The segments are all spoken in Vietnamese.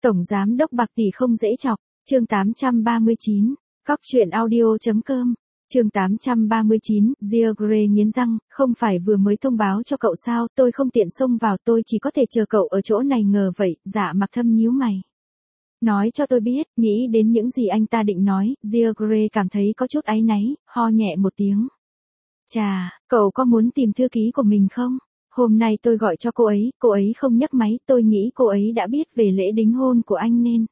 Tổng giám đốc bạc tỷ không dễ chọc, chương 839, cóc.audio.com, chương 839, Gia Gray nghiến răng, không phải vừa mới thông báo cho cậu sao, tôi không tiện xông vào, tôi chỉ có thể chờ cậu ở chỗ này ngờ vậy, Dạ Mặc Thâm nhíu mày. Nói cho tôi biết, nghĩ đến những gì anh ta định nói, Gia Gray cảm thấy có chút áy náy, ho nhẹ một tiếng. Chà, cậu có muốn tìm thư ký của mình không? Hôm nay tôi gọi cho cô ấy không nhấc máy, tôi nghĩ cô ấy đã biết về lễ đính hôn của anh nên.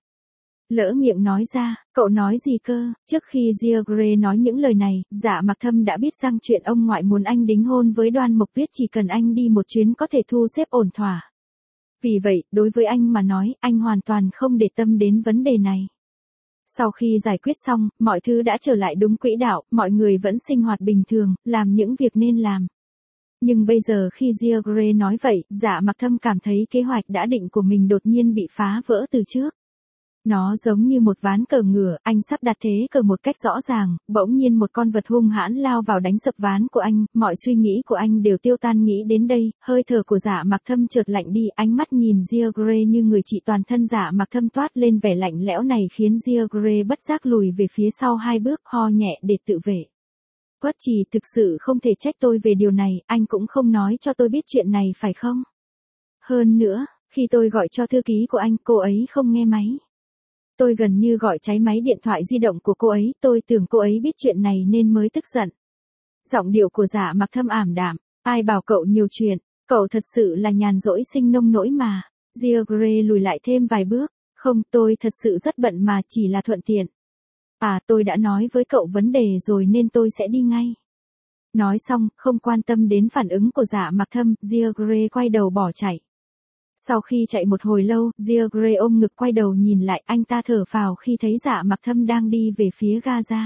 Lỡ miệng nói ra, cậu nói gì cơ? Trước khi Gia Gray nói những lời này, Dạ Mặc Thâm đã biết rằng chuyện ông ngoại muốn anh đính hôn với Đoan Mộc Tuyết chỉ cần anh đi một chuyến có thể thu xếp ổn thỏa. Vì vậy, đối với anh mà nói, anh hoàn toàn không để tâm đến vấn đề này. Sau khi giải quyết xong, mọi thứ đã trở lại đúng quỹ đạo, mọi người vẫn sinh hoạt bình thường, làm những việc nên làm. Nhưng bây giờ khi Gia Gray nói vậy, Dạ Mặc Thâm cảm thấy kế hoạch đã định của mình đột nhiên bị phá vỡ từ trước. Nó giống như một ván cờ ngửa, anh sắp đặt thế cờ một cách rõ ràng, bỗng nhiên một con vật hung hãn lao vào đánh sập ván của anh, mọi suy nghĩ của anh đều tiêu tan. Nghĩ đến đây, hơi thở của Dạ Mặc Thâm chợt lạnh đi, ánh mắt nhìn Gia Gray như người chị, toàn thân Dạ Mặc Thâm toát lên vẻ lạnh lẽo này khiến Gia Gray bất giác lùi về phía sau 2 bước, ho nhẹ để tự vệ. Quất Trì, thực sự không thể trách tôi về điều này, anh cũng không nói cho tôi biết chuyện này phải không? Hơn nữa, khi tôi gọi cho thư ký của anh, cô ấy không nghe máy. Tôi gần như gọi cháy máy điện thoại di động của cô ấy, tôi tưởng cô ấy biết chuyện này nên mới tức giận. Giọng điệu của Dạ Mặc Thâm ảm đạm, ai bảo cậu nhiều chuyện, cậu thật sự là nhàn rỗi sinh nông nỗi mà. Gia Gray lùi lại thêm vài bước, không, tôi thật sự rất bận mà, chỉ là thuận tiện. À, tôi đã nói với cậu vấn đề rồi nên tôi sẽ đi ngay. Nói xong, không quan tâm đến phản ứng của Dạ Mặc Thâm, Gia Gray quay đầu bỏ chạy. Sau khi chạy một hồi lâu, Gia Gray ôm ngực quay đầu nhìn lại, anh ta thở phào khi thấy Dạ Mặc Thâm đang đi về phía Gaza.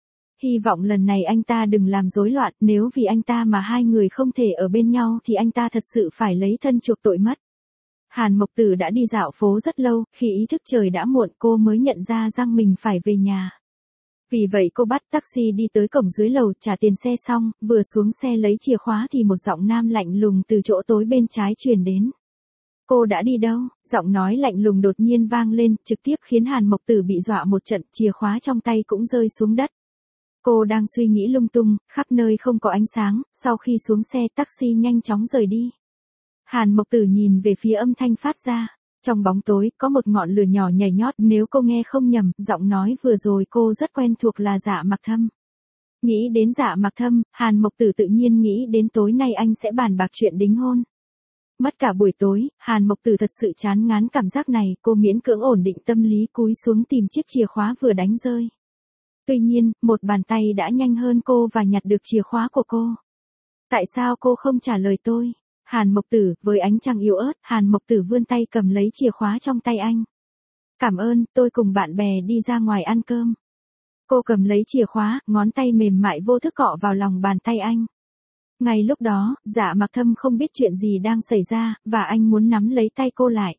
Hy vọng lần này anh ta đừng làm rối loạn, nếu vì anh ta mà hai người không thể ở bên nhau thì anh ta thật sự phải lấy thân chuộc tội mất. Hàn Mộc Tử đã đi dạo phố rất lâu, khi ý thức trời đã muộn cô mới nhận ra rằng mình phải về nhà. Vì vậy cô bắt taxi đi tới cổng dưới lầu, trả tiền xe xong, vừa xuống xe lấy chìa khóa thì một giọng nam lạnh lùng từ chỗ tối bên trái truyền đến. Cô đã đi đâu? Giọng nói lạnh lùng đột nhiên vang lên, trực tiếp khiến Hàn Mộc Tử bị dọa một trận, chìa khóa trong tay cũng rơi xuống đất. Cô đang suy nghĩ lung tung, khắp nơi không có ánh sáng, sau khi xuống xe taxi nhanh chóng rời đi. Hàn Mộc Tử nhìn về phía âm thanh phát ra. Trong bóng tối, có một ngọn lửa nhỏ nhảy nhót, nếu cô nghe không nhầm, giọng nói vừa rồi cô rất quen thuộc là Dạ Mặc Thâm. Nghĩ đến Dạ Mặc Thâm, Hàn Mộc Tử tự nhiên nghĩ đến tối nay anh sẽ bàn bạc chuyện đính hôn. Mất cả buổi tối, Hàn Mộc Tử thật sự chán ngán cảm giác này, cô miễn cưỡng ổn định tâm lý cúi xuống tìm chiếc chìa khóa vừa đánh rơi. Tuy nhiên, một bàn tay đã nhanh hơn cô và nhặt được chìa khóa của cô. Tại sao cô không trả lời tôi? Hàn Mộc Tử, với ánh trăng yếu ớt, Hàn Mộc Tử vươn tay cầm lấy chìa khóa trong tay anh. Cảm ơn, tôi cùng bạn bè đi ra ngoài ăn cơm. Cô cầm lấy chìa khóa, ngón tay mềm mại vô thức cọ vào lòng bàn tay anh. Ngay lúc đó, Dạ Mặc Thâm không biết chuyện gì đang xảy ra, và anh muốn nắm lấy tay cô lại.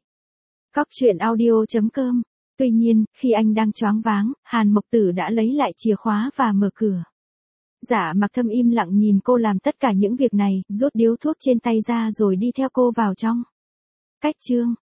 cóc.audio.com. Tuy nhiên, khi anh đang choáng váng, Hàn Mộc Tử đã lấy lại chìa khóa và mở cửa. Dạ Mặc Thâm im lặng nhìn cô làm tất cả những việc này, rút điếu thuốc trên tay ra rồi đi theo cô vào trong. Cách chương